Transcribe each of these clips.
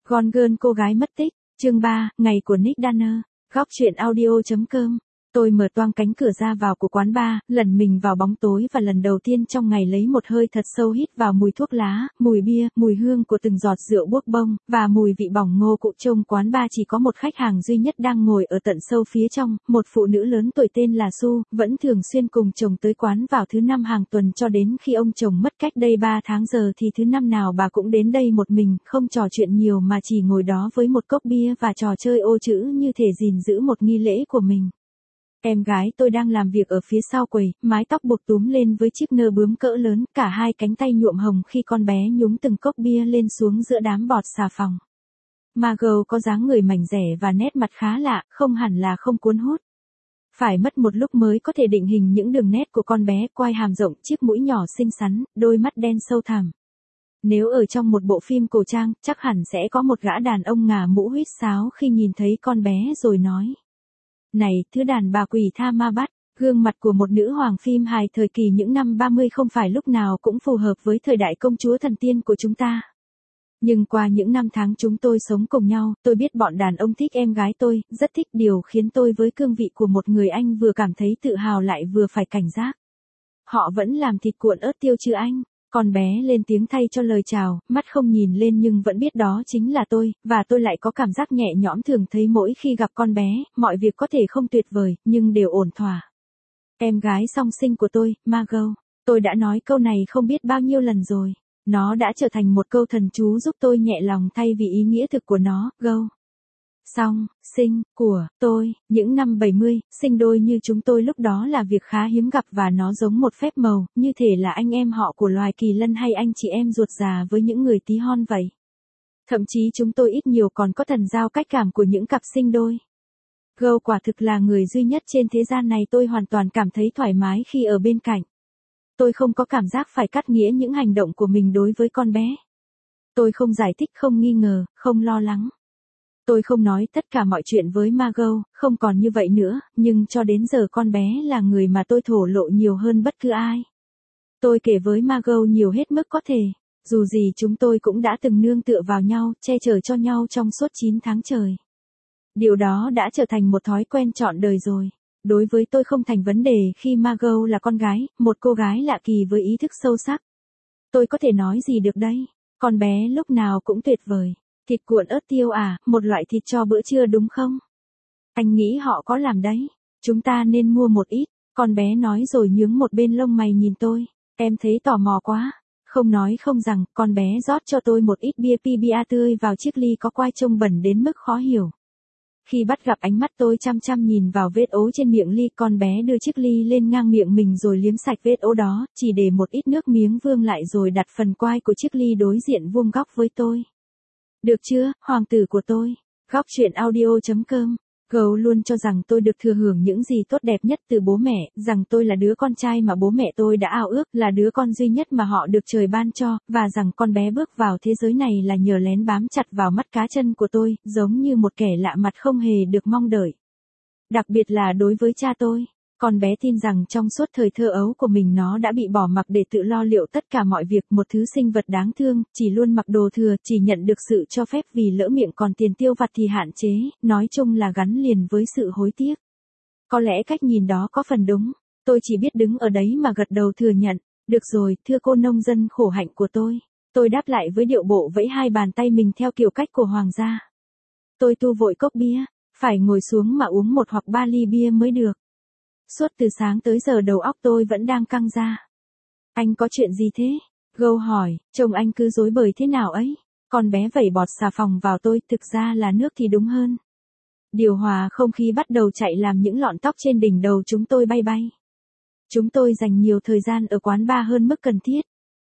Gone Girl cô gái mất tích, chương 3, ngày của Nick Danner, góc truyện audio.com. Tôi mở toang cánh cửa ra vào của quán bar, lần mình vào bóng tối và lần đầu tiên trong ngày lấy một hơi thật sâu hít vào mùi thuốc lá, mùi bia, mùi hương của từng giọt rượu buốc bông, và mùi vị bỏng ngô cụ. Trong quán bar chỉ có một khách hàng duy nhất đang ngồi ở tận sâu phía trong, một phụ nữ lớn tuổi tên là Su, vẫn thường xuyên cùng chồng tới quán vào thứ năm hàng tuần cho đến khi ông chồng mất cách đây 3 tháng. Giờ thì thứ năm nào bà cũng đến đây một mình, không trò chuyện nhiều mà chỉ ngồi đó với một cốc bia và trò chơi ô chữ như thể gìn giữ một nghi lễ của mình. Em gái tôi đang làm việc ở phía sau quầy, mái tóc buộc túm lên với chiếc nơ bướm cỡ lớn, cả hai cánh tay nhuộm hồng khi con bé nhúng từng cốc bia lên xuống giữa đám bọt xà phòng. Margot có dáng người mảnh dẻ và nét mặt khá lạ, không hẳn là không cuốn hút. Phải mất một lúc mới có thể định hình những đường nét của con bé, quai hàm rộng, chiếc mũi nhỏ xinh xắn, đôi mắt đen sâu thẳm. Nếu ở trong một bộ phim cổ trang, chắc hẳn sẽ có một gã đàn ông ngả mũ huýt sáo khi nhìn thấy con bé rồi nói: "Này, thứ đàn bà quỷ tha ma bắt." Gương mặt của một nữ hoàng phim hài thời kỳ những năm 30 không phải lúc nào cũng phù hợp với thời đại công chúa thần tiên của chúng ta. Nhưng qua những năm tháng chúng tôi sống cùng nhau, tôi biết bọn đàn ông thích em gái tôi, rất thích, điều khiến tôi với cương vị của một người anh vừa cảm thấy tự hào lại vừa phải cảnh giác. "Họ vẫn làm thịt cuộn ớt tiêu chứ anh?" Con bé lên tiếng thay cho lời chào, mắt không nhìn lên nhưng vẫn biết đó chính là tôi, và tôi lại có cảm giác nhẹ nhõm thường thấy mỗi khi gặp con bé, mọi việc có thể không tuyệt vời, nhưng đều ổn thỏa. Em gái song sinh của tôi, Margot. Tôi đã nói câu này không biết bao nhiêu lần rồi. Nó đã trở thành một câu thần chú giúp tôi nhẹ lòng thay vì ý nghĩa thực của nó, Go. Song sinh của tôi, những năm 70, sinh đôi như chúng tôi lúc đó là việc khá hiếm gặp và nó giống một phép màu, như thể là anh em họ của loài kỳ lân hay anh chị em ruột già với những người tí hon vậy. Thậm chí chúng tôi ít nhiều còn có thần giao cách cảm của những cặp sinh đôi. Go quả thực là người duy nhất trên thế gian này tôi hoàn toàn cảm thấy thoải mái khi ở bên cạnh. Tôi không có cảm giác phải cắt nghĩa những hành động của mình đối với con bé. Tôi không giải thích, không nghi ngờ, không lo lắng. Tôi không nói tất cả mọi chuyện với Margot, không còn như vậy nữa, nhưng cho đến giờ con bé là người mà tôi thổ lộ nhiều hơn bất cứ ai. Tôi kể với Margot nhiều hết mức có thể, dù gì chúng tôi cũng đã từng nương tựa vào nhau, che chở cho nhau trong suốt 9 tháng trời. Điều đó đã trở thành một thói quen trọn đời rồi. Đối với tôi không thành vấn đề khi Margot là con gái, một cô gái lạ kỳ với ý thức sâu sắc. Tôi có thể nói gì được đây? Con bé lúc nào cũng tuyệt vời. Thịt cuộn ớt tiêu à, một loại thịt cho bữa trưa đúng không? Anh nghĩ họ có làm đấy. Chúng ta nên mua một ít. Con bé nói rồi nhướng một bên lông mày nhìn tôi. Em thấy tò mò quá. Không nói không rằng, con bé rót cho tôi một ít bia PBA tươi vào chiếc ly có quai trông bẩn đến mức khó hiểu. Khi bắt gặp ánh mắt tôi chăm chăm nhìn vào vết ố trên miệng ly, con bé đưa chiếc ly lên ngang miệng mình rồi liếm sạch vết ố đó, chỉ để một ít nước miếng vương lại rồi đặt phần quai của chiếc ly đối diện vuông góc với tôi. Được chưa, hoàng tử của tôi? Góc truyện audio.com. Go luôn cho rằng tôi được thừa hưởng những gì tốt đẹp nhất từ bố mẹ, rằng tôi là đứa con trai mà bố mẹ tôi đã ao ước, là đứa con duy nhất mà họ được trời ban cho, và rằng con bé bước vào thế giới này là nhờ lén bám chặt vào mắt cá chân của tôi, giống như một kẻ lạ mặt không hề được mong đợi. Đặc biệt là đối với cha tôi. Con bé tin rằng trong suốt thời thơ ấu của mình nó đã bị bỏ mặc để tự lo liệu tất cả mọi việc, một thứ sinh vật đáng thương, chỉ luôn mặc đồ thừa, chỉ nhận được sự cho phép vì lỡ miệng, còn tiền tiêu vặt thì hạn chế, nói chung là gắn liền với sự hối tiếc. Có lẽ cách nhìn đó có phần đúng, tôi chỉ biết đứng ở đấy mà gật đầu thừa nhận. Được rồi, thưa cô nông dân khổ hạnh của tôi. Tôi đáp lại với điệu bộ vẫy hai bàn tay mình theo kiểu cách của hoàng gia. Tôi tu vội cốc bia, phải ngồi xuống mà uống 1 hoặc 3 ly bia mới được. Suốt từ sáng tới giờ đầu óc tôi vẫn đang căng ra. Anh có chuyện gì thế? Go hỏi, trông anh cứ rối bời thế nào ấy? Con bé vẩy bọt xà phòng vào tôi, thực ra là nước thì đúng hơn. Điều hòa không khí bắt đầu chạy làm những lọn tóc trên đỉnh đầu chúng tôi bay bay. Chúng tôi dành nhiều thời gian ở quán bar hơn mức cần thiết.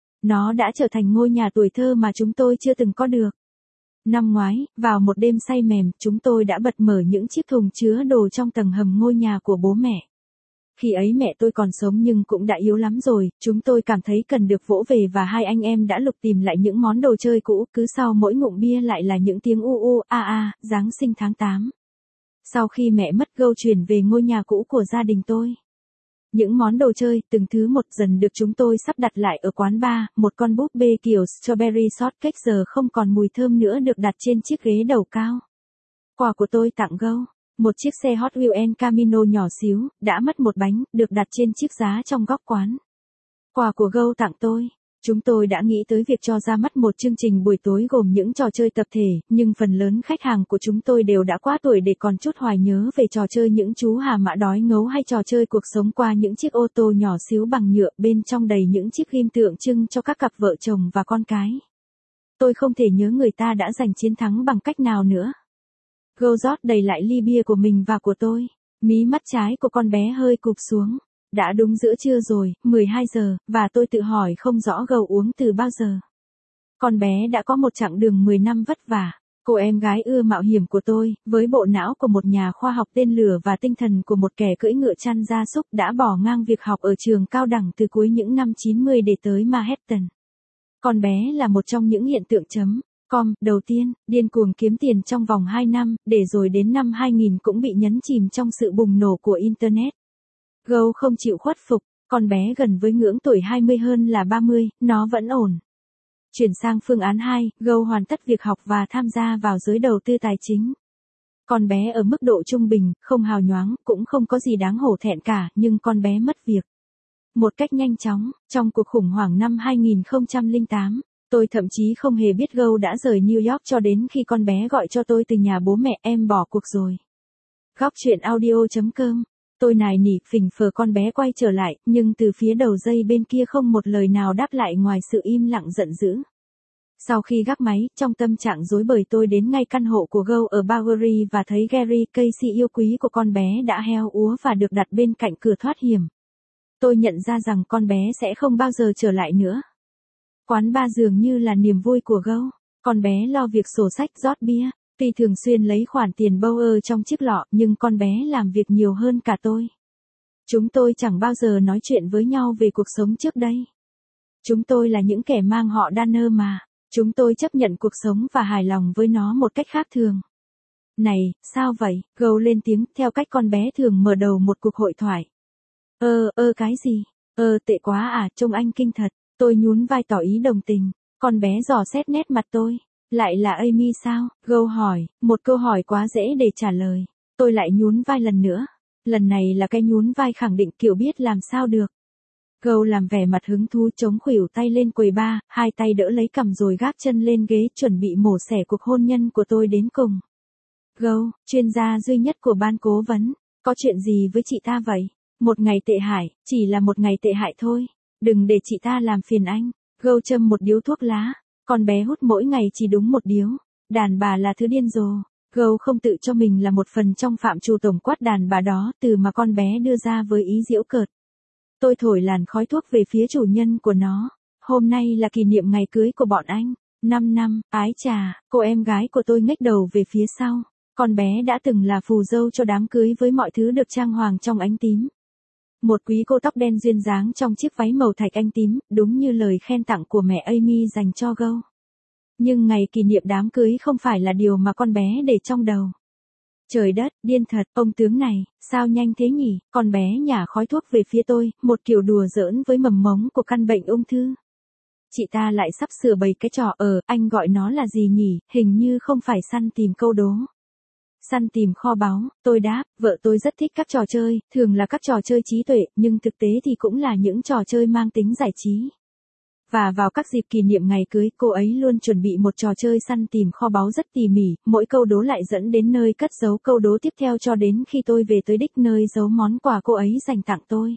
Nó đã trở thành ngôi nhà tuổi thơ mà chúng tôi chưa từng có được. Năm ngoái, vào một đêm say mềm, chúng tôi đã bật mở những chiếc thùng chứa đồ trong tầng hầm ngôi nhà của bố mẹ. Khi ấy mẹ tôi còn sống nhưng cũng đã yếu lắm rồi, chúng tôi cảm thấy cần được vỗ về và hai anh em đã lục tìm lại những món đồ chơi cũ, cứ sau mỗi ngụm bia lại là những tiếng u u a a, Giáng sinh tháng 8. Sau khi mẹ mất, Go chuyển về ngôi nhà cũ của gia đình tôi. Những món đồ chơi, từng thứ một dần được chúng tôi sắp đặt lại ở quán bar, một con búp bê kiểu strawberry shortcake giờ không còn mùi thơm nữa được đặt trên chiếc ghế đầu cao. Quà của tôi tặng Go, một chiếc xe Hot Wheels El Camino nhỏ xíu, đã mất một bánh, được đặt trên chiếc giá trong góc quán. Quà của Go tặng tôi. Chúng tôi đã nghĩ tới việc cho ra mắt một chương trình buổi tối gồm những trò chơi tập thể, nhưng phần lớn khách hàng của chúng tôi đều đã quá tuổi để còn chút hoài nhớ về trò chơi những chú hà mã đói ngấu hay trò chơi cuộc sống qua những chiếc ô tô nhỏ xíu bằng nhựa bên trong đầy những chiếc ghim tượng trưng cho các cặp vợ chồng và con cái. Tôi không thể nhớ người ta đã giành chiến thắng bằng cách nào nữa. Go rót đầy lại ly bia của mình và của tôi. Mí mắt trái của con bé hơi cụp xuống. Đã đúng giữa trưa rồi, 12 giờ, và tôi tự hỏi không rõ Go uống từ bao giờ. Con bé đã có một chặng đường 10 năm vất vả. Cô em gái ưa mạo hiểm của tôi, với bộ não của một nhà khoa học tên lửa và tinh thần của một kẻ cưỡi ngựa chăn gia súc đã bỏ ngang việc học ở trường cao đẳng từ cuối những năm 90 để tới Manhattan. Con bé là một trong những hiện tượng .com đầu tiên, điên cuồng kiếm tiền trong vòng 2 năm, để rồi đến năm 2000 cũng bị nhấn chìm trong sự bùng nổ của Internet. Go không chịu khuất phục, con bé gần với ngưỡng tuổi 20 hơn là 30, nó vẫn ổn. Chuyển sang phương án 2, Go hoàn tất việc học và tham gia vào giới đầu tư tài chính. Con bé ở mức độ trung bình, không hào nhoáng, cũng không có gì đáng hổ thẹn cả, nhưng con bé mất việc. Một cách nhanh chóng, trong cuộc khủng hoảng năm 2008, tôi thậm chí không hề biết Go đã rời New York cho đến khi con bé gọi cho tôi từ nhà bố mẹ, em bỏ cuộc rồi. Góc chuyện audio.com. Tôi nài nỉ phỉnh phờ con bé quay trở lại, nhưng từ phía đầu dây bên kia không một lời nào đáp lại ngoài sự im lặng giận dữ. Sau khi gác máy, trong tâm trạng rối bời tôi đến ngay căn hộ của Go ở Bowery và thấy Gary Casey yêu quý của con bé đã heo úa và được đặt bên cạnh cửa thoát hiểm. Tôi nhận ra rằng con bé sẽ không bao giờ trở lại nữa. Quán bar dường như là niềm vui của Go. Con bé lo việc sổ sách rót bia. Tuy thường xuyên lấy khoản tiền Bauer trong chiếc lọ, nhưng con bé làm việc nhiều hơn cả tôi. Chúng tôi chẳng bao giờ nói chuyện với nhau về cuộc sống trước đây. Chúng tôi là những kẻ mang họ Danner mà. Chúng tôi chấp nhận cuộc sống và hài lòng với nó một cách khác thường. Này, sao vậy? Go lên tiếng, theo cách con bé thường mở đầu một cuộc hội thoại. Cái gì? Tệ quá à, trông anh kinh thật. Tôi nhún vai tỏ ý đồng tình. Con bé dò xét nét mặt tôi. Lại là Amy sao? Go hỏi, một câu hỏi quá dễ để trả lời. Tôi lại nhún vai lần nữa. Lần này là cái nhún vai khẳng định kiểu biết làm sao được. Go làm vẻ mặt hứng thú chống khuỷu tay lên quầy bar, hai tay đỡ lấy cằm rồi gác chân lên ghế chuẩn bị mổ xẻ cuộc hôn nhân của tôi đến cùng. Go, chuyên gia duy nhất của ban cố vấn, có chuyện gì với chị ta vậy? Một ngày tệ hại, chỉ là một ngày tệ hại thôi. Đừng để chị ta làm phiền anh. Go châm một điếu thuốc lá. Con bé hút mỗi ngày chỉ đúng một điếu. Đàn bà là thứ điên rồ. Go không tự cho mình là một phần trong phạm trù tổng quát đàn bà đó, từ mà con bé đưa ra với ý giễu cợt. Tôi thổi làn khói thuốc về phía chủ nhân của nó. Hôm nay là kỷ niệm ngày cưới của bọn anh. 5 năm, ái chà, cô em gái của tôi ngách đầu về phía sau. Con bé đã từng là phù dâu cho đám cưới với mọi thứ được trang hoàng trong ánh tím. Một quý cô tóc đen duyên dáng trong chiếc váy màu thạch anh tím, đúng như lời khen tặng của mẹ Amy dành cho Go. Nhưng ngày kỷ niệm đám cưới không phải là điều mà con bé để trong đầu. Trời đất, điên thật, ông tướng này, sao nhanh thế nhỉ? Con bé nhả khói thuốc về phía tôi, một kiểu đùa giỡn với mầm mống của căn bệnh ung thư. Chị ta lại sắp sửa bày cái trò anh gọi nó là gì nhỉ, hình như không phải săn tìm câu đố. Săn tìm kho báu, tôi đáp, vợ tôi rất thích các trò chơi, thường là các trò chơi trí tuệ, nhưng thực tế thì cũng là những trò chơi mang tính giải trí. Và vào các dịp kỷ niệm ngày cưới, cô ấy luôn chuẩn bị một trò chơi săn tìm kho báu rất tỉ mỉ, mỗi câu đố lại dẫn đến nơi cất giấu câu đố tiếp theo cho đến khi tôi về tới đích nơi giấu món quà cô ấy dành tặng tôi.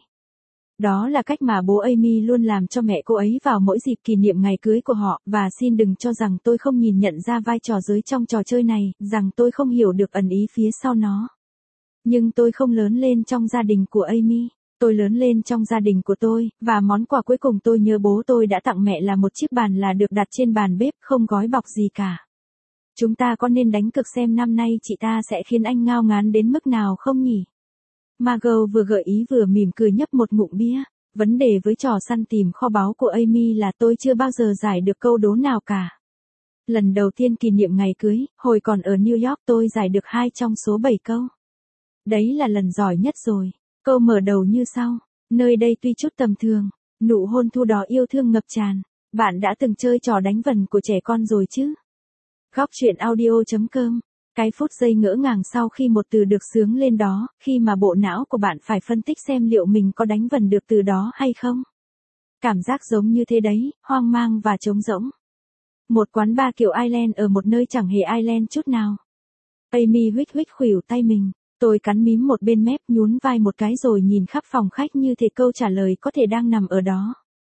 Đó là cách mà bố Amy luôn làm cho mẹ cô ấy vào mỗi dịp kỷ niệm ngày cưới của họ, và xin đừng cho rằng tôi không nhìn nhận ra vai trò giới trong trò chơi này, rằng tôi không hiểu được ẩn ý phía sau nó. Nhưng tôi không lớn lên trong gia đình của Amy. Tôi lớn lên trong gia đình của tôi, và món quà cuối cùng tôi nhớ bố tôi đã tặng mẹ là một chiếc bàn là được đặt trên bàn bếp, không gói bọc gì cả. Chúng ta có nên đánh cược xem năm nay chị ta sẽ khiến anh ngao ngán đến mức nào không nhỉ? Margot vừa gợi ý vừa mỉm cười nhấp một ngụm bia. Vấn đề với trò săn tìm kho báu của Amy là tôi chưa bao giờ giải được câu đố nào cả. Lần đầu tiên kỷ niệm ngày cưới, hồi còn ở New York tôi giải được 2 trong số 7 câu. Đấy là lần giỏi nhất rồi. Câu mở đầu như sau. Nơi đây tuy chút tầm thường, nụ hôn thu đó yêu thương ngập tràn. Bạn đã từng chơi trò đánh vần của trẻ con rồi chứ? Góc truyện audio.com. Cái phút giây ngỡ ngàng sau khi một từ được xướng lên đó, khi mà bộ não của bạn phải phân tích xem liệu mình có đánh vần được từ đó hay không. Cảm giác giống như thế đấy, hoang mang và trống rỗng. Một quán bar kiểu Ireland ở một nơi chẳng hề Ireland chút nào. Amy huých huých khuỷu tay mình. Tôi cắn mím một bên mép, nhún vai một cái rồi nhìn khắp phòng khách như thể câu trả lời có thể đang nằm ở đó.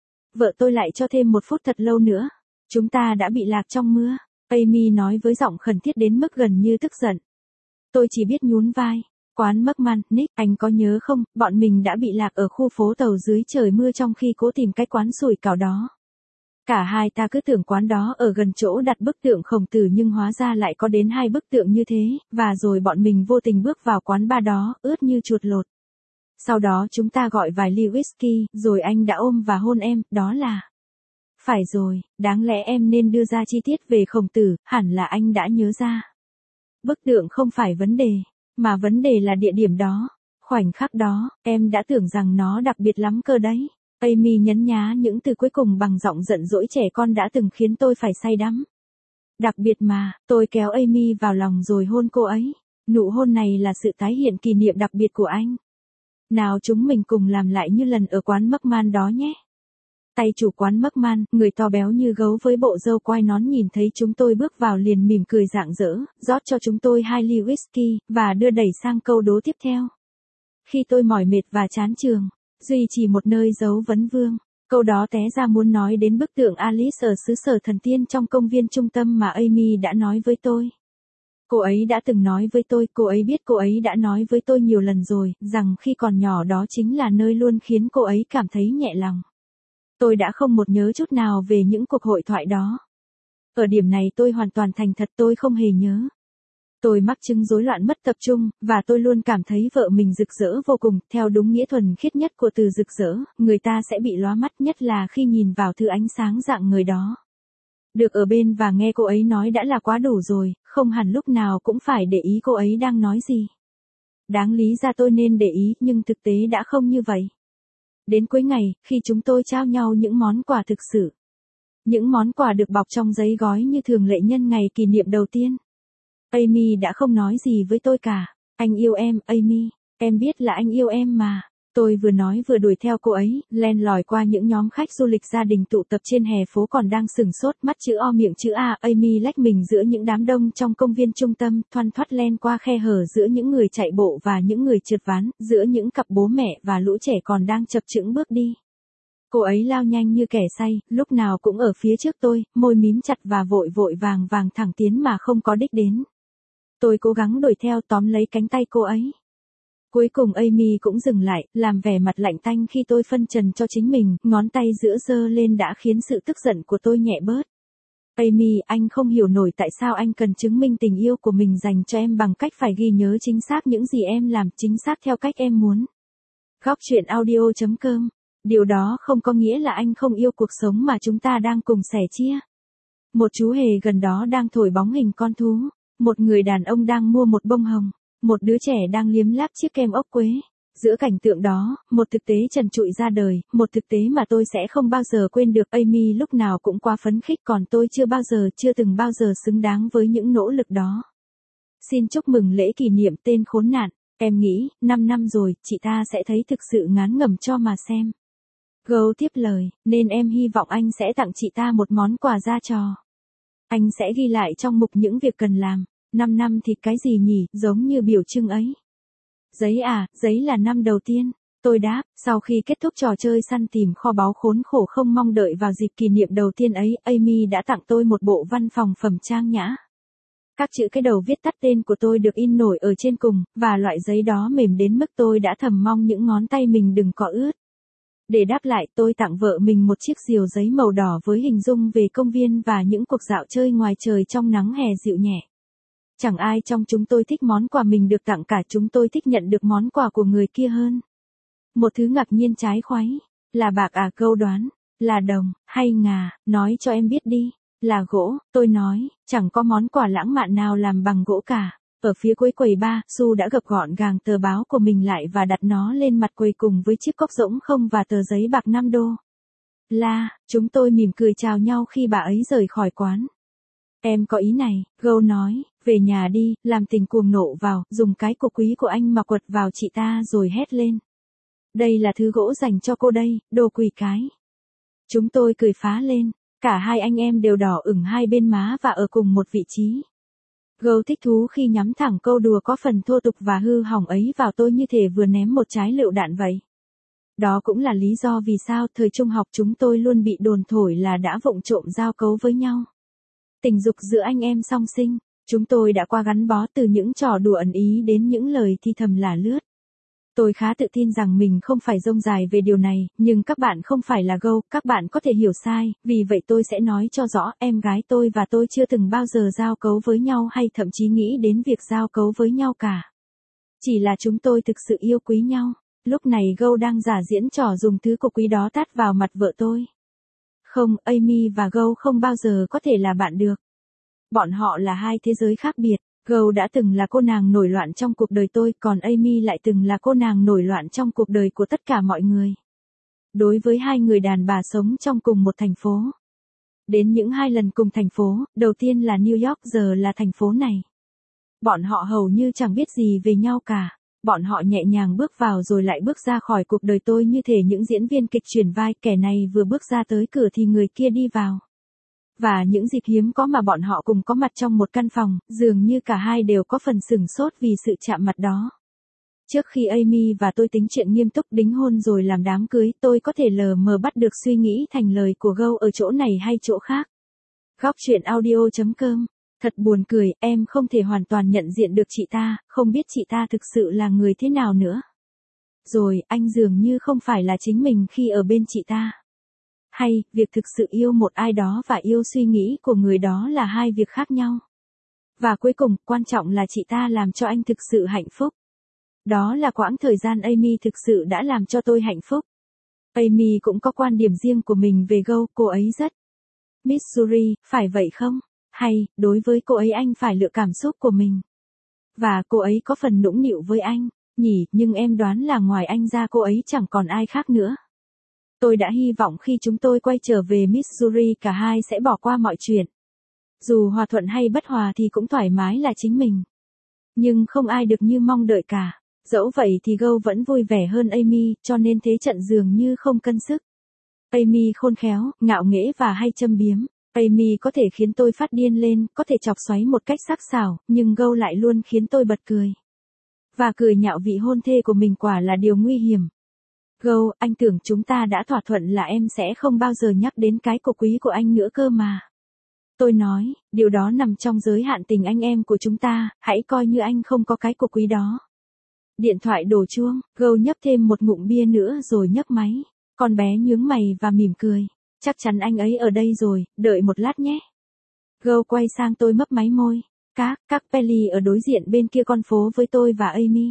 Vợ tôi lại cho thêm một phút thật lâu nữa. Chúng ta đã bị lạc trong mưa. Amy nói với giọng khẩn thiết đến mức gần như tức giận. Tôi chỉ biết nhún vai. Quán McMahon, Nick, anh có nhớ không, bọn mình đã bị lạc ở khu phố tàu dưới trời mưa trong khi cố tìm cái quán sủi cảo đó. Cả hai ta cứ tưởng quán đó ở gần chỗ đặt bức tượng Khổng Tử nhưng hóa ra lại có đến 2 bức tượng như thế, và rồi bọn mình vô tình bước vào quán bar đó, ướt như chuột lột. Sau đó chúng ta gọi vài ly whisky, rồi anh đã ôm và hôn em, đó là... Phải rồi, đáng lẽ em nên đưa ra chi tiết về Khổng Tử, hẳn là anh đã nhớ ra. Bức tượng không phải vấn đề, mà vấn đề là địa điểm đó. Khoảnh khắc đó, em đã tưởng rằng nó đặc biệt lắm cơ đấy. Amy nhấn nhá những từ cuối cùng bằng giọng giận dỗi trẻ con đã từng khiến tôi phải say đắm. Đặc biệt mà, tôi kéo Amy vào lòng rồi hôn cô ấy. Nụ hôn này là sự tái hiện kỷ niệm đặc biệt của anh. Nào chúng mình cùng làm lại như lần ở quán McMahon đó nhé. Tay chủ quán McMahon, người to béo như gấu với bộ râu quai nón nhìn thấy chúng tôi bước vào liền mỉm cười rạng rỡ, rót cho chúng tôi 2 ly whisky, và đưa đẩy sang câu đố tiếp theo. Khi tôi mỏi mệt và chán trường, duy chỉ một nơi dấu vấn vương. Câu đó té ra muốn nói đến bức tượng Alice ở xứ sở thần tiên trong công viên trung tâm mà Amy đã nói với tôi. Cô ấy đã từng nói với tôi, cô ấy biết cô ấy đã nói với tôi nhiều lần rồi, rằng khi còn nhỏ đó chính là nơi luôn khiến cô ấy cảm thấy nhẹ lòng. Tôi đã không một nhớ chút nào về những cuộc hội thoại đó. Ở điểm này tôi hoàn toàn thành thật, tôi không hề nhớ. Tôi mắc chứng rối loạn mất tập trung, và tôi luôn cảm thấy vợ mình rực rỡ vô cùng, theo đúng nghĩa thuần khiết nhất của từ rực rỡ, người ta sẽ bị lóa mắt nhất là khi nhìn vào thứ ánh sáng dạng người đó. Được ở bên và nghe cô ấy nói đã là quá đủ rồi, không hẳn lúc nào cũng phải để ý cô ấy đang nói gì. Đáng lý ra tôi nên để ý, nhưng thực tế đã không như vậy. Đến cuối ngày, khi chúng tôi trao nhau những món quà thực sự. Những món quà được bọc trong giấy gói như thường lệ nhân ngày kỷ niệm đầu tiên. Amy đã không nói gì với tôi cả. Anh yêu em, Amy. Em biết là anh yêu em mà. Tôi vừa nói vừa đuổi theo cô ấy, len lỏi qua những nhóm khách du lịch gia đình tụ tập trên hè phố còn đang sửng sốt, mắt chữ O miệng chữ A. Amy lách mình giữa những đám đông trong công viên trung tâm, thoăn thoắt len qua khe hở giữa những người chạy bộ và những người trượt ván, giữa những cặp bố mẹ và lũ trẻ còn đang chập chững bước đi. Cô ấy lao nhanh như kẻ say, lúc nào cũng ở phía trước tôi, môi mím chặt và vội vội vàng vàng thẳng tiến mà không có đích đến. Tôi cố gắng đuổi theo tóm lấy cánh tay cô ấy. Cuối cùng Amy cũng dừng lại, làm vẻ mặt lạnh tanh khi tôi phân trần cho chính mình, ngón tay giữa giơ lên đã khiến sự tức giận của tôi nhẹ bớt. Amy, anh không hiểu nổi tại sao anh cần chứng minh tình yêu của mình dành cho em bằng cách phải ghi nhớ chính xác những gì em làm, chính xác theo cách em muốn. Góc truyện audio.com. Điều đó không có nghĩa là anh không yêu cuộc sống mà chúng ta đang cùng sẻ chia. Một chú hề gần đó đang thổi bóng hình con thú. Một người đàn ông đang mua một bông hồng. Một đứa trẻ đang liếm láp chiếc kem ốc quế. Giữa cảnh tượng đó, một thực tế trần trụi ra đời, một thực tế mà tôi sẽ không bao giờ quên được. Amy lúc nào cũng quá phấn khích, còn tôi chưa từng bao giờ xứng đáng với những nỗ lực đó. Xin chúc mừng lễ kỷ niệm tên khốn nạn. Em nghĩ, 5 năm rồi, chị ta sẽ thấy thực sự ngán ngẩm cho mà xem. Gấu tiếp lời, nên em hy vọng anh sẽ tặng chị ta một món quà ra trò. Anh sẽ ghi lại trong mục những việc cần làm. 5 năm thì cái gì nhỉ, giống như biểu trưng ấy. Giấy à, giấy là năm đầu tiên. Tôi đáp, sau khi kết thúc trò chơi săn tìm kho báu khốn khổ không mong đợi vào dịp kỷ niệm đầu tiên ấy, Amy đã tặng tôi một bộ văn phòng phẩm trang nhã. Các chữ cái đầu viết tắt tên của tôi được in nổi ở trên cùng, và loại giấy đó mềm đến mức tôi đã thầm mong những ngón tay mình đừng cọ ướt. Để đáp lại, tôi tặng vợ mình một chiếc diều giấy màu đỏ với hình dung về công viên và những cuộc dạo chơi ngoài trời trong nắng hè dịu nhẹ. Chẳng ai trong chúng tôi thích món quà mình được tặng cả, chúng tôi thích nhận được món quà của người kia hơn. Một thứ ngạc nhiên trái khoái. Là bạc à, câu đoán. Là đồng, hay ngà, nói cho em biết đi. Là gỗ, tôi nói, chẳng có món quà lãng mạn nào làm bằng gỗ cả. Ở phía cuối quầy bar, Su đã gập gọn gàng tờ báo của mình lại và đặt nó lên mặt quầy cùng với chiếc cốc rỗng không và tờ giấy bạc 5 đô. Chúng tôi mỉm cười chào nhau khi bà ấy rời khỏi quán. Em có ý này, Gâu nói, về nhà đi, làm tình cuồng nộ vào, dùng cái cổ quý của anh mà quật vào chị ta rồi hét lên. Đây là thứ gỗ dành cho cô đây, đồ quỷ cái. Chúng tôi cười phá lên, cả hai anh em đều đỏ ửng hai bên má và ở cùng một vị trí. Gâu thích thú khi nhắm thẳng câu đùa có phần thô tục và hư hỏng ấy vào tôi như thể vừa ném một trái lựu đạn vậy. Đó cũng là lý do vì sao thời trung học chúng tôi luôn bị đồn thổi là đã vụng trộm giao cấu với nhau. Tình dục giữa anh em song sinh, chúng tôi đã qua gắn bó từ những trò đùa ẩn ý đến những lời thi thầm lả lướt. Tôi khá tự tin rằng mình không phải rông dài về điều này, nhưng các bạn không phải là Gâu, các bạn có thể hiểu sai, vì vậy tôi sẽ nói cho rõ, em gái tôi và tôi chưa từng bao giờ giao cấu với nhau hay thậm chí nghĩ đến việc giao cấu với nhau cả. Chỉ là chúng tôi thực sự yêu quý nhau. Lúc này Gâu đang giả diễn trò dùng thứ cổ quý đó tát vào mặt vợ tôi. Không, Amy và Gâu không bao giờ có thể là bạn được. Bọn họ là hai thế giới khác biệt. Gâu đã từng là cô nàng nổi loạn trong cuộc đời tôi, còn Amy lại từng là cô nàng nổi loạn trong cuộc đời của tất cả mọi người. Đối với hai người đàn bà sống trong cùng một thành phố. Đến những 2 lần cùng thành phố, đầu tiên là New York, giờ là thành phố này. Bọn họ hầu như chẳng biết gì về nhau cả. Bọn họ nhẹ nhàng bước vào rồi lại bước ra khỏi cuộc đời tôi như thể những diễn viên kịch chuyển vai, kẻ này vừa bước ra tới cửa thì người kia đi vào. Và những dịp hiếm có mà bọn họ cùng có mặt trong một căn phòng, dường như cả hai đều có phần sửng sốt vì sự chạm mặt đó. Trước khi Amy và tôi tính chuyện nghiêm túc đính hôn rồi làm đám cưới, tôi có thể lờ mờ bắt được suy nghĩ thành lời của Gâu ở chỗ này hay chỗ khác. Góc truyện audio.com. Thật buồn cười, em không thể hoàn toàn nhận diện được chị ta, không biết chị ta thực sự là người thế nào nữa. Rồi, anh dường như không phải là chính mình khi ở bên chị ta. Hay, việc thực sự yêu một ai đó và yêu suy nghĩ của người đó là hai việc khác nhau. Và cuối cùng, quan trọng là chị ta làm cho anh thực sự hạnh phúc. Đó là quãng thời gian Amy thực sự đã làm cho tôi hạnh phúc. Amy cũng có quan điểm riêng của mình về Gâu, cô ấy rất Missouri, phải vậy không? Hay, đối với cô ấy anh phải lựa cảm xúc của mình. Và cô ấy có phần nũng nịu với anh, nhỉ, nhưng em đoán là ngoài anh ra cô ấy chẳng còn ai khác nữa. Tôi đã hy vọng khi chúng tôi quay trở về Missouri cả hai sẽ bỏ qua mọi chuyện. Dù hòa thuận hay bất hòa thì cũng thoải mái là chính mình. Nhưng không ai được như mong đợi cả. Dẫu vậy thì Gâu vẫn vui vẻ hơn Amy, cho nên thế trận dường như không cân sức. Amy khôn khéo, ngạo nghễ và hay châm biếm. Amy có thể khiến tôi phát điên lên, có thể chọc xoáy một cách sắc sảo, nhưng Gâu lại luôn khiến tôi bật cười. Và cười nhạo vị hôn thê của mình quả là điều nguy hiểm. Gâu, anh tưởng chúng ta đã thỏa thuận là em sẽ không bao giờ nhắc đến cái cổ quý của anh nữa cơ mà. Tôi nói, điều đó nằm trong giới hạn tình anh em của chúng ta, hãy coi như anh không có cái cổ quý đó. Điện thoại đổ chuông, Gâu nhấp thêm một ngụm bia nữa rồi nhấc máy. Con bé nhướng mày và mỉm cười. Chắc chắn anh ấy ở đây rồi, đợi một lát nhé. Gâu quay sang tôi mấp máy môi. Các Pelly ở đối diện bên kia con phố với tôi và Amy.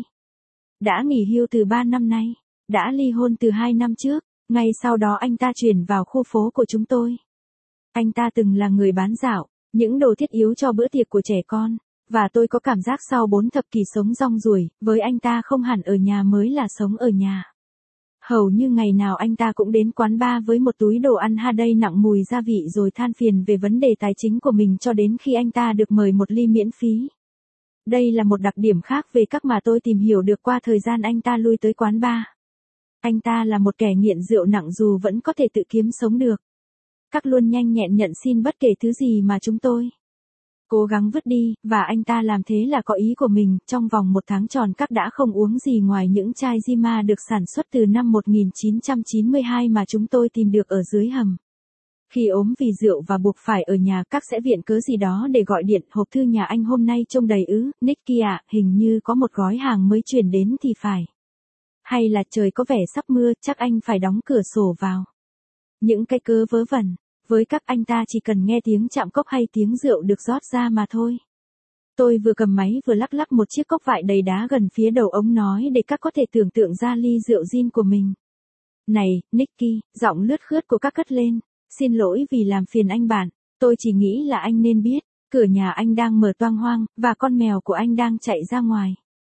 Đã nghỉ hưu từ 3 năm nay. Đã ly hôn từ 2 năm trước. Ngay sau đó anh ta chuyển vào khu phố của chúng tôi. Anh ta từng là người bán dạo, những đồ thiết yếu cho bữa tiệc của trẻ con. Và tôi có cảm giác sau 4 thập kỷ sống rong ruổi, với anh ta không hẳn ở nhà mới là sống ở nhà. Hầu như ngày nào anh ta cũng đến quán bar với một túi đồ ăn Haday nặng mùi gia vị rồi than phiền về vấn đề tài chính của mình cho đến khi anh ta được mời một ly miễn phí. Đây là một đặc điểm khác về các mà tôi tìm hiểu được qua thời gian anh ta lui tới quán bar. Anh ta là một kẻ nghiện rượu nặng dù vẫn có thể tự kiếm sống được. Các luôn nhanh nhẹn nhận xin bất kể thứ gì mà chúng tôi cố gắng vứt đi, và anh ta làm thế là có ý của mình. Trong vòng 1 tháng tròn các đã không uống gì ngoài những chai Zima được sản xuất từ năm 1992 mà chúng tôi tìm được ở dưới hầm. Khi ốm vì rượu và buộc phải ở nhà, các sẽ viện cớ gì đó để gọi điện. Hộp thư nhà anh hôm nay trông đầy ứ, Nicky ạ, hình như có một gói hàng mới chuyển đến thì phải. Hay là trời có vẻ sắp mưa, chắc anh phải đóng cửa sổ vào. Những cái cớ vớ vẩn. Với các anh ta chỉ cần nghe tiếng chạm cốc hay tiếng rượu được rót ra mà thôi. Tôi vừa cầm máy vừa lắc lắc một chiếc cốc vại đầy đá gần phía đầu ống nói để các có thể tưởng tượng ra ly rượu gin của mình. Này, Nicky, giọng lướt khướt của các cất lên. Xin lỗi vì làm phiền anh bạn, tôi chỉ nghĩ là anh nên biết. Cửa nhà anh đang mở toang hoang, và con mèo của anh đang chạy ra ngoài.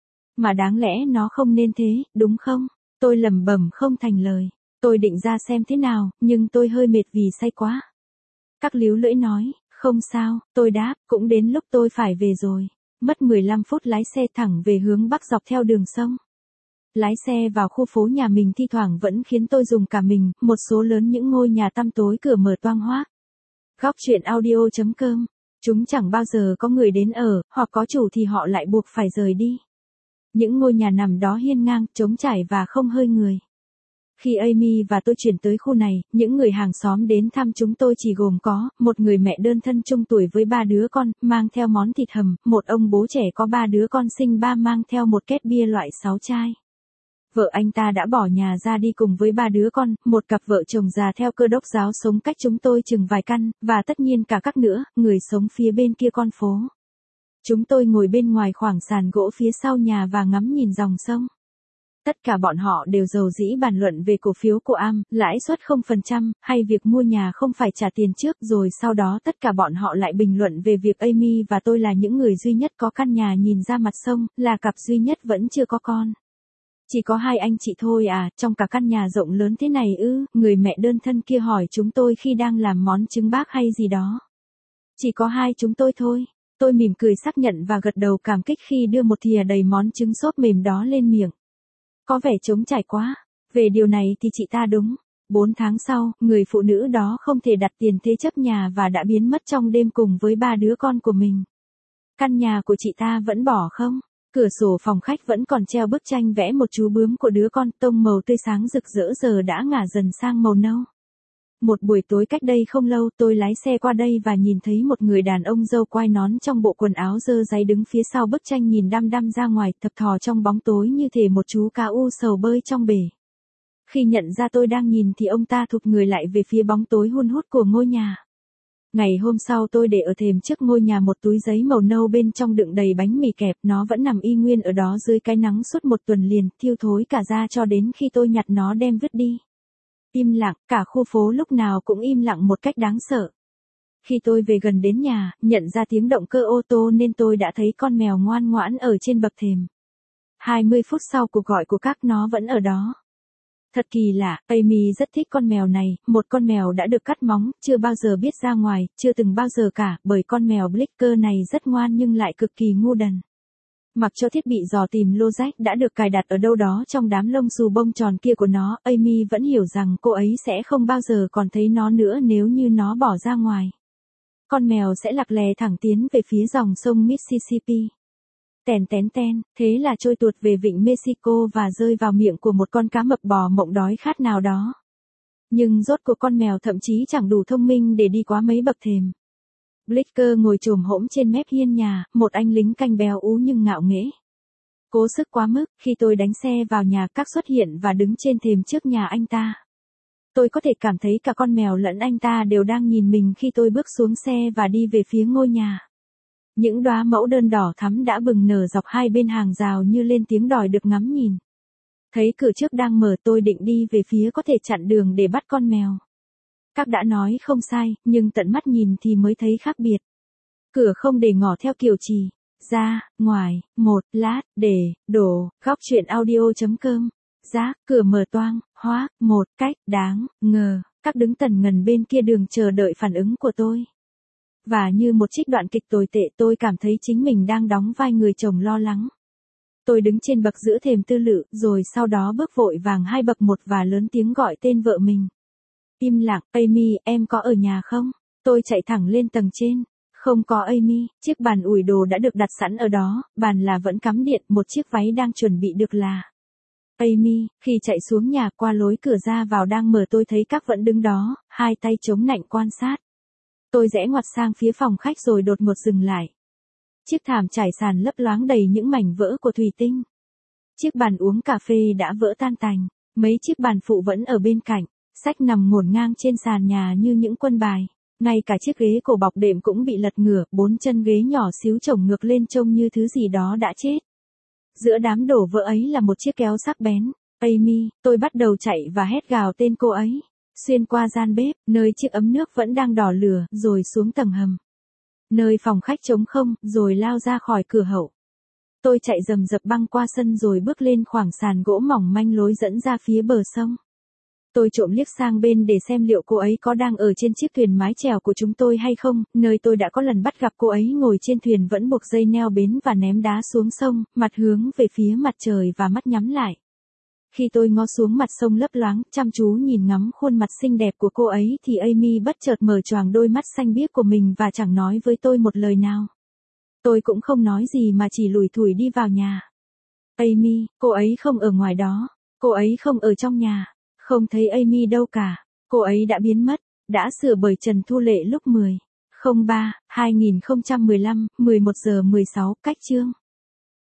Mà đáng lẽ nó không nên thế, đúng không? Tôi lẩm bẩm không thành lời. Tôi định ra xem thế nào, nhưng tôi hơi mệt vì say quá. Các líu lưỡi nói, không sao, tôi đáp, cũng đến lúc tôi phải về rồi. Mất 15 phút lái xe thẳng về hướng bắc dọc theo đường sông. Lái xe vào khu phố nhà mình thi thoảng vẫn khiến tôi dùng cả mình, một số lớn những ngôi nhà tăm tối cửa mở toang hoác. Góc chuyện audio.com. Chúng chẳng bao giờ có người đến ở, hoặc có chủ thì họ lại buộc phải rời đi. Những ngôi nhà nằm đó hiên ngang, trống trải và không hơi người. Khi Amy và tôi chuyển tới khu này, những người hàng xóm đến thăm chúng tôi chỉ gồm có một người mẹ đơn thân trung tuổi với 3 đứa con, mang theo món thịt hầm, một ông bố trẻ có 3 đứa con sinh 3 mang theo một két bia loại 6 chai. Vợ anh ta đã bỏ nhà ra đi cùng với 3 đứa con, một cặp vợ chồng già theo Cơ Đốc giáo sống cách chúng tôi chừng vài căn, và tất nhiên cả các nữa, người sống phía bên kia con phố. Chúng tôi ngồi bên ngoài khoảng sàn gỗ phía sau nhà và ngắm nhìn dòng sông. Tất cả bọn họ đều rầu rĩ bàn luận về cổ phiếu của AM, lãi suất 0%, hay việc mua nhà không phải trả tiền trước, rồi sau đó tất cả bọn họ lại bình luận về việc Amy và tôi là những người duy nhất có căn nhà nhìn ra mặt sông, là cặp duy nhất vẫn chưa có con. Chỉ có 2 anh chị thôi à, trong cả căn nhà rộng lớn thế này ư? Người mẹ đơn thân kia hỏi chúng tôi khi đang làm món trứng bác hay gì đó. Chỉ có 2 chúng tôi thôi. Tôi mỉm cười xác nhận và gật đầu cảm kích khi đưa một thìa đầy món trứng xốp mềm đó lên miệng. Có vẻ trống trải quá. Về điều này thì chị ta đúng. 4 tháng sau, người phụ nữ đó không thể đặt tiền thế chấp nhà và đã biến mất trong đêm cùng với 3 đứa con của mình. Căn nhà của chị ta vẫn bỏ không? Cửa sổ phòng khách vẫn còn treo bức tranh vẽ một chú bướm của đứa con, tông màu tươi sáng rực rỡ giờ đã ngả dần sang màu nâu. Một buổi tối cách đây không lâu, tôi lái xe qua đây và nhìn thấy một người đàn ông râu quai nón trong bộ quần áo rơ ráy đứng phía sau bức tranh nhìn đăm đăm ra ngoài, thập thò trong bóng tối như thể một chú cá u sầu bơi trong bể. Khi nhận ra tôi đang nhìn thì ông ta thụp người lại về phía bóng tối hun hút của ngôi nhà. Ngày hôm sau tôi để ở thềm trước ngôi nhà một túi giấy màu nâu bên trong đựng đầy bánh mì kẹp, nó vẫn nằm y nguyên ở đó dưới cái nắng suốt một tuần liền, thiêu thối cả da cho đến khi tôi nhặt nó đem vứt đi. Im lặng, cả khu phố lúc nào cũng im lặng một cách đáng sợ. Khi tôi về gần đến nhà, nhận ra tiếng động cơ ô tô nên tôi đã thấy con mèo ngoan ngoãn ở trên bậc thềm. 20 phút sau cuộc gọi của các nó vẫn ở đó. Thật kỳ lạ, Amy rất thích con mèo này, một con mèo đã được cắt móng, chưa bao giờ biết ra ngoài, chưa từng bao giờ cả, bởi con mèo Blicker này rất ngoan nhưng lại cực kỳ ngu đần. Mặc cho thiết bị dò tìm lô rách đã được cài đặt ở đâu đó trong đám lông xù bông tròn kia của nó, Amy vẫn hiểu rằng cô ấy sẽ không bao giờ còn thấy nó nữa nếu như nó bỏ ra ngoài. Con mèo sẽ lặc lè thẳng tiến về phía dòng sông Mississippi. Tèn tén ten, thế là trôi tuột về vịnh Mexico và rơi vào miệng của một con cá mập bò mộng đói khát nào đó. Nhưng rốt cuộc con mèo thậm chí chẳng đủ thông minh để đi quá mấy bậc thềm. Blicker ngồi chồm hổm trên mép hiên nhà, một anh lính canh béo ú nhưng ngạo nghễ. Cố sức quá mức, khi tôi đánh xe vào nhà, các xuất hiện và đứng trên thềm trước nhà anh ta. Tôi có thể cảm thấy cả con mèo lẫn anh ta đều đang nhìn mình khi tôi bước xuống xe và đi về phía ngôi nhà. Những đóa mẫu đơn đỏ thắm đã bừng nở dọc hai bên hàng rào như lên tiếng đòi được ngắm nhìn. Thấy cửa trước đang mở, tôi định đi về phía có thể chặn đường để bắt con mèo. Các đã nói không sai, nhưng tận mắt nhìn thì mới thấy khác biệt. Cửa không để ngỏ theo kiểu chì, ra, ngoài, một, lát, để, đổ, góc chuyện audio.com. Giá, cửa mở toang, hóa, một, cách, đáng, ngờ, các đứng tần ngần bên kia đường chờ đợi phản ứng của tôi. Và như một trích đoạn kịch tồi tệ, tôi cảm thấy chính mình đang đóng vai người chồng lo lắng. Tôi đứng trên bậc giữa thềm tư lự, rồi sau đó bước vội vàng 2 bậc một và lớn tiếng gọi tên vợ mình. Im lặng, Amy, em có ở nhà không? Tôi chạy thẳng lên tầng trên. Không có Amy, chiếc bàn ủi đồ đã được đặt sẵn ở đó, bàn là vẫn cắm điện, một chiếc váy đang chuẩn bị được là. Amy, khi chạy xuống nhà qua lối cửa ra vào đang mở tôi thấy các vẫn đứng đó, hai tay chống nạnh quan sát. Tôi rẽ ngoặt sang phía phòng khách rồi đột ngột dừng lại. Chiếc thảm trải sàn lấp loáng đầy những mảnh vỡ của thủy tinh. Chiếc bàn uống cà phê đã vỡ tan tành, mấy chiếc bàn phụ vẫn ở bên cạnh, sách nằm ngổn ngang trên sàn nhà như những quân bài. Ngay cả chiếc ghế cổ bọc đệm cũng bị lật ngửa, 4 chân ghế nhỏ xíu chồng ngược lên trông như thứ gì đó đã chết. Giữa đám đổ vỡ ấy là một chiếc kéo sắc bén. Amy, tôi bắt đầu chạy và hét gào tên cô ấy. Xuyên qua gian bếp, nơi chiếc ấm nước vẫn đang đỏ lửa, rồi xuống tầng hầm. Nơi phòng khách trống không, rồi lao ra khỏi cửa hậu. Tôi chạy rầm rập băng qua sân rồi bước lên khoảng sàn gỗ mỏng manh lối dẫn ra phía bờ sông. Tôi trộm liếc sang bên để xem liệu cô ấy có đang ở trên chiếc thuyền mái chèo của chúng tôi hay không, nơi tôi đã có lần bắt gặp cô ấy ngồi trên thuyền vẫn buộc dây neo bến và ném đá xuống sông, mặt hướng về phía mặt trời và mắt nhắm lại. Khi tôi ngó xuống mặt sông lấp loáng, chăm chú nhìn ngắm khuôn mặt xinh đẹp của cô ấy thì Amy bất chợt mở choàng đôi mắt xanh biếc của mình và chẳng nói với tôi một lời nào. Tôi cũng không nói gì mà chỉ lủi thủi đi vào nhà. Amy, cô ấy không ở ngoài đó. Cô ấy không ở trong nhà. Không thấy Amy đâu cả. Cô ấy đã biến mất. Đã sửa bởi Trần Thu Lệ lúc 10/03/2015, 11 giờ 16 cách chương.